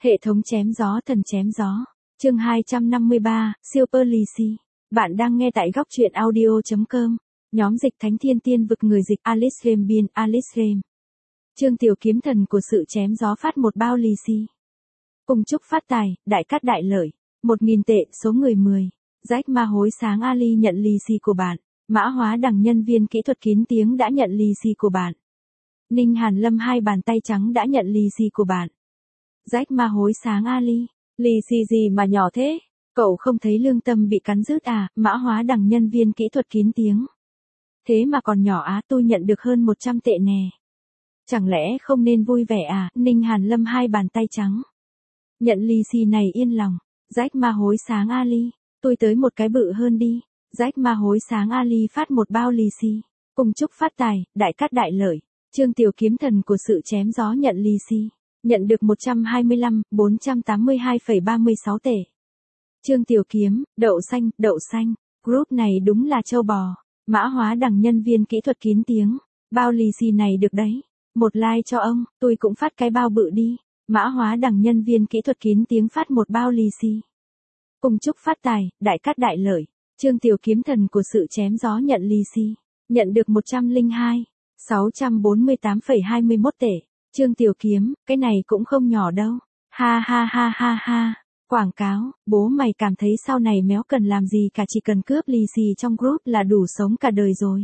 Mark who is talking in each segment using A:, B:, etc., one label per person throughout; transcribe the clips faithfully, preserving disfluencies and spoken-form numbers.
A: Hệ thống chém gió thần chém gió. Chương hai trăm năm mươi ba, Super Lì Xì. Bạn đang nghe tại góc truyện audio chấm com. Nhóm dịch Thánh Thiên Tiên vực người dịch Alice Rem biên Alice Rem. Trương Tiểu Kiếm thần của sự chém gió phát một bao lì xì. Cùng chúc phát tài, đại cát đại lợi. Một nghìn tệ, số người mười. Rách ma hối sáng Ali nhận lì xì của bạn. Mã hóa đằng nhân viên kỹ thuật kín tiếng đã nhận lì xì của bạn. Ninh Hàn Lâm hai bàn tay trắng đã nhận lì xì của bạn. Rách ma hối sáng Ali, lì xì gì mà nhỏ thế? Cậu không thấy lương tâm bị cắn rứt à? Mã hóa đằng nhân viên kỹ thuật kín tiếng. Thế mà còn nhỏ á, tôi nhận được hơn một trăm tệ nè. Chẳng lẽ không nên vui vẻ à? Ninh Hàn Lâm hai bàn tay trắng. Nhận lì xì này yên lòng. Rách ma hối sáng Ali, tôi tới một cái bự hơn đi. Rách ma hối sáng Ali phát một bao lì xì. Cùng chúc phát tài, đại cát đại lợi. Trương Tiểu Kiếm thần của sự chém gió nhận lì xì. Nhận được một trăm hai mươi lăm nghìn bốn trăm tám mươi hai phẩy ba mươi sáu tệ. Trương Tiểu Kiếm, đậu xanh, đậu xanh. Group này đúng là châu bò. Mã hóa đằng nhân viên kỹ thuật kín tiếng. Bao lì xì này được đấy. Một like cho ông, tôi cũng phát cái bao bự đi. Mã hóa đằng nhân viên kỹ thuật kín tiếng phát một bao lì xì. Cùng chúc phát tài, đại cát đại lợi. Trương Tiểu Kiếm thần của sự chém gió nhận lì xì. Nhận được một trăm lẻ hai nghìn sáu trăm bốn mươi tám phẩy hai mươi mốt tệ. Trương Tiểu Kiếm, cái này cũng không nhỏ đâu. Ha ha ha ha ha. Quảng cáo, bố mày cảm thấy sau này méo cần làm gì cả, chỉ cần cướp lì xì trong group là đủ sống cả đời rồi.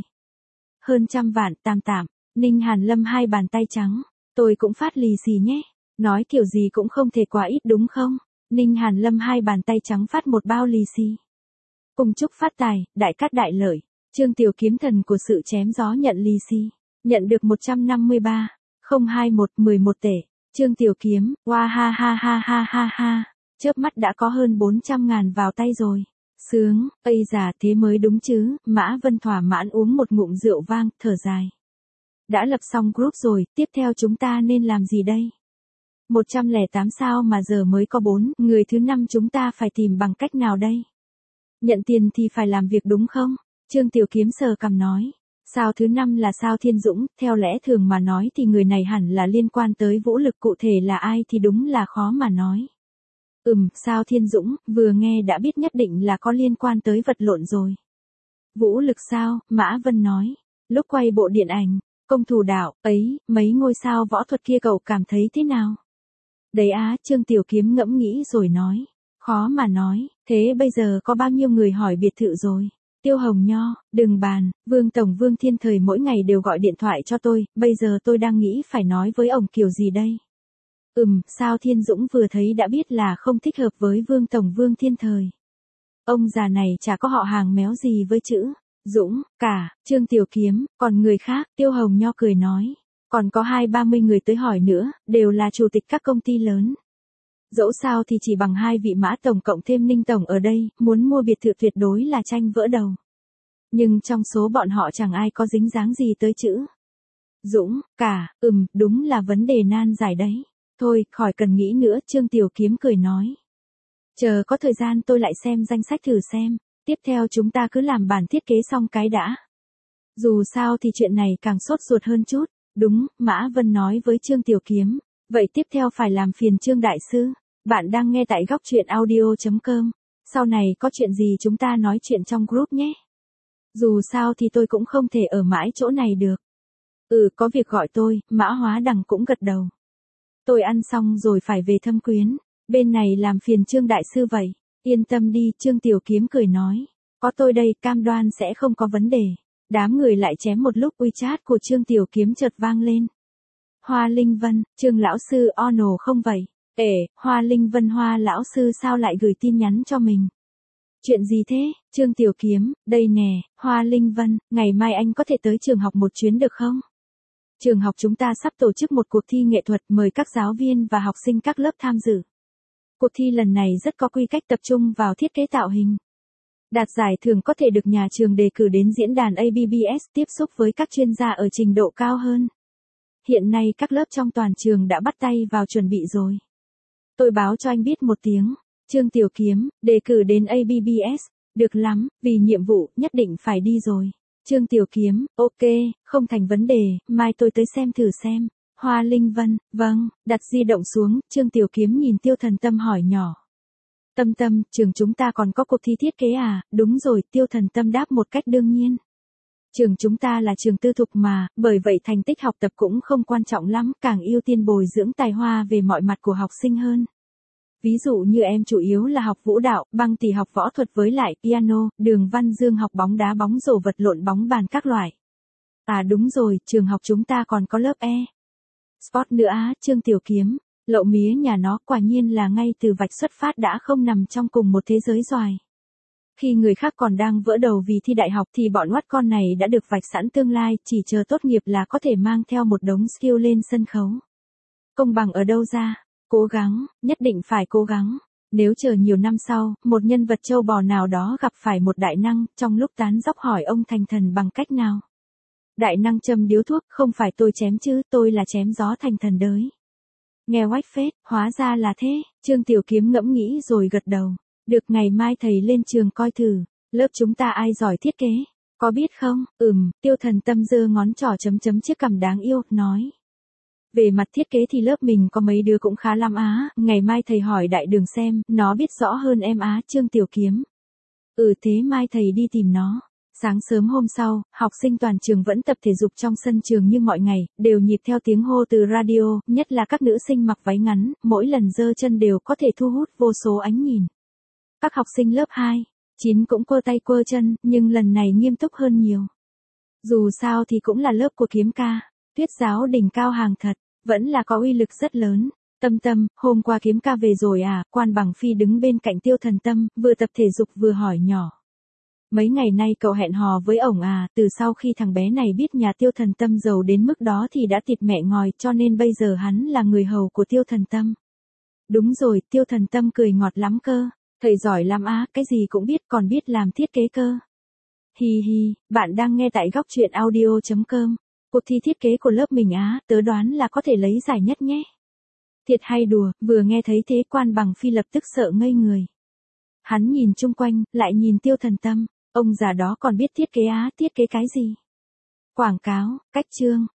A: Hơn trăm vạn, tam tạm. Ninh Hàn Lâm hai bàn tay trắng. Tôi cũng phát lì xì nhé. Nói kiểu gì cũng không thể quá ít đúng không? Ninh Hàn Lâm hai bàn tay trắng phát một bao lì xì. Cùng chúc phát tài, đại cát đại lợi. Trương Tiểu Kiếm thần của sự chém gió nhận lì xì. Nhận được một trăm năm mươi ba nghìn hai mươi mốt mười một tệ. Trương Tiểu Kiếm, wow ha ha ha ha ha ha. Chớp mắt đã có hơn bốn trăm ngàn vào tay rồi. Sướng, ây già thế mới đúng chứ. Mã Vân thỏa mãn uống một ngụm rượu vang, thở dài. Đã lập xong group rồi, tiếp theo chúng ta nên làm gì đây? một trăm lẻ tám sao mà giờ mới có bốn, người thứ năm chúng ta phải tìm bằng cách nào đây? Nhận tiền thì phải làm việc đúng không? Trương Tiểu Kiếm sờ cằm nói. Sao thứ năm là sao Thiên Dũng, theo lẽ thường mà nói thì người này hẳn là liên quan tới vũ lực, cụ thể là ai thì đúng là khó mà nói. Ừm, sao Thiên Dũng, vừa nghe đã biết nhất định là có liên quan tới vật lộn rồi. Vũ lực sao, Mã Vân nói. Lúc quay bộ điện ảnh, công thủ đạo, ấy, mấy ngôi sao võ thuật kia cậu cảm thấy thế nào? Đấy á, Trương Tiểu Kiếm ngẫm nghĩ rồi nói. Khó mà nói, thế bây giờ có bao nhiêu người hỏi biệt thự rồi? Tiêu Hồng Nho, đừng bàn, Vương Tổng Vương Thiên Thời mỗi ngày đều gọi điện thoại cho tôi, bây giờ tôi đang nghĩ phải nói với ông kiểu gì đây? Ừm, sao Thiên Dũng vừa thấy đã biết là không thích hợp với Vương Tổng Vương Thiên Thời. Ông già này chả có họ hàng méo gì với chữ Dũng, cả. Trương Tiểu Kiếm, còn người khác, Tiêu Hồng Nho cười nói. Còn có hai ba mươi người tới hỏi nữa, đều là chủ tịch các công ty lớn. Dẫu sao thì chỉ bằng hai vị Mã Tổng cộng thêm Ninh Tổng ở đây, muốn mua biệt thự tuyệt đối là tranh vỡ đầu. Nhưng trong số bọn họ chẳng ai có dính dáng gì tới chữ Dũng, cả. Ừm, đúng là vấn đề nan giải đấy. Thôi, khỏi cần nghĩ nữa, Trương Tiểu Kiếm cười nói. Chờ có thời gian tôi lại xem danh sách thử xem, tiếp theo chúng ta cứ làm bản thiết kế xong cái đã. Dù sao thì chuyện này càng sốt ruột hơn chút. Đúng, Mã Vân nói với Trương Tiểu Kiếm. Vậy tiếp theo phải làm phiền Trương Đại Sư. Bạn đang nghe tại góc truyện audio chấm com. Sau này có chuyện gì chúng ta nói chuyện trong group nhé. Dù sao thì tôi cũng không thể ở mãi chỗ này được. Ừ, có việc gọi tôi, Mã Hóa Đằng cũng gật đầu. Tôi ăn xong rồi phải về Thâm Quyến. Bên này làm phiền Trương Đại Sư vậy. Yên tâm đi, Trương Tiểu Kiếm cười nói. Có tôi đây, cam đoan sẽ không có vấn đề. Đám người lại chém một lúc, WeChat của Trương Tiểu Kiếm chợt vang lên. Hoa Linh Vân, Trương lão sư ono không vậy? Ể, Hoa Linh Vân Hoa lão sư sao lại gửi tin nhắn cho mình? Chuyện gì thế? Trương Tiểu Kiếm, đây nè, Hoa Linh Vân, ngày mai anh có thể tới trường học một chuyến được không? Trường học chúng ta sắp tổ chức một cuộc thi nghệ thuật, mời các giáo viên và học sinh các lớp tham dự. Cuộc thi lần này rất có quy cách, tập trung vào thiết kế tạo hình. Đạt giải thưởng có thể được nhà trường đề cử đến diễn đàn a bê bê ét tiếp xúc với các chuyên gia ở trình độ cao hơn. Hiện nay các lớp trong toàn trường đã bắt tay vào chuẩn bị rồi. Tôi báo cho anh biết một tiếng. Trương Tiểu Kiếm, đề cử đến a bê bê ét, được lắm, vì nhiệm vụ, nhất định phải đi rồi. Trương Tiểu Kiếm, ok, không thành vấn đề, mai tôi tới xem thử xem. Hoa Linh Vân, vâng, đặt di động xuống, Trương Tiểu Kiếm nhìn Tiêu Thần Tâm hỏi nhỏ. Tâm Tâm, trường chúng ta còn có cuộc thi thiết kế à? Đúng rồi, Tiêu Thần Tâm đáp một cách đương nhiên. Trường chúng ta là trường tư thục mà, bởi vậy thành tích học tập cũng không quan trọng lắm, càng ưu tiên bồi dưỡng tài hoa về mọi mặt của học sinh hơn. Ví dụ như em chủ yếu là học vũ đạo, Băng thì học võ thuật với lại piano, Đường Văn Dương học bóng đá bóng rổ vật lộn bóng bàn các loại. À đúng rồi, trường học chúng ta còn có lớp E. Sport nữa á, Trương Tiểu Kiếm, lậu mía nhà nó quả nhiên là ngay từ vạch xuất phát đã không nằm trong cùng một thế giới rồi. Khi người khác còn đang vỡ đầu vì thi đại học thì bọn oắt con này đã được vạch sẵn tương lai, chỉ chờ tốt nghiệp là có thể mang theo một đống skill lên sân khấu. Công bằng ở đâu ra? Cố gắng, nhất định phải cố gắng. Nếu chờ nhiều năm sau, một nhân vật châu bò nào đó gặp phải một đại năng, trong lúc tán dóc hỏi ông thành thần bằng cách nào? Đại năng châm điếu thuốc, không phải tôi chém chứ, tôi là chém gió thành thần đới. Nghe oách phết, hóa ra là thế, Trương Tiểu Kiếm ngẫm nghĩ rồi gật đầu. Được, ngày mai thầy lên trường coi thử, lớp chúng ta ai giỏi thiết kế, có biết không? Ừm, Tiêu Thần Tâm giơ ngón trỏ chấm chấm chiếc cằm đáng yêu, nói. Về mặt thiết kế thì lớp mình có mấy đứa cũng khá lắm á, ngày mai thầy hỏi Đại Đường xem, nó biết rõ hơn em á, Trương Tiểu Kiếm. Ừ thế mai thầy đi tìm nó. Sáng sớm hôm sau, học sinh toàn trường vẫn tập thể dục trong sân trường như mọi ngày, đều nhịp theo tiếng hô từ radio, nhất là các nữ sinh mặc váy ngắn, mỗi lần giơ chân đều có thể thu hút vô số ánh nhìn. Các học sinh lớp hai, chín cũng quơ tay quơ chân, nhưng lần này nghiêm túc hơn nhiều. Dù sao thì cũng là lớp của Kiếm ca, Tuyết giáo đỉnh cao hàng thật, vẫn là có uy lực rất lớn. Tâm Tâm, hôm qua Kiếm ca về rồi à? Quan Bằng Phi đứng bên cạnh Tiêu Thần Tâm, vừa tập thể dục vừa hỏi nhỏ. Mấy ngày nay cậu hẹn hò với ổng à? Từ sau khi thằng bé này biết nhà Tiêu Thần Tâm giàu đến mức đó thì đã thịt mẹ ngòi, cho nên bây giờ hắn là người hầu của Tiêu Thần Tâm. Đúng rồi, Tiêu Thần Tâm cười ngọt lắm cơ. Thầy giỏi lắm á, cái gì cũng biết, còn biết làm thiết kế cơ. Hi hi, bạn đang nghe tại góc truyện audio chấm com. Cuộc thi thiết kế của lớp mình á, tớ đoán là có thể lấy giải nhất nhé. Thiệt hay đùa, vừa nghe thấy thế Quan Bằng Phi lập tức sợ ngây người. Hắn nhìn chung quanh, lại nhìn Tiêu Thần Tâm, ông già đó còn biết thiết kế á, thiết kế cái gì? Quảng cáo, cách chương,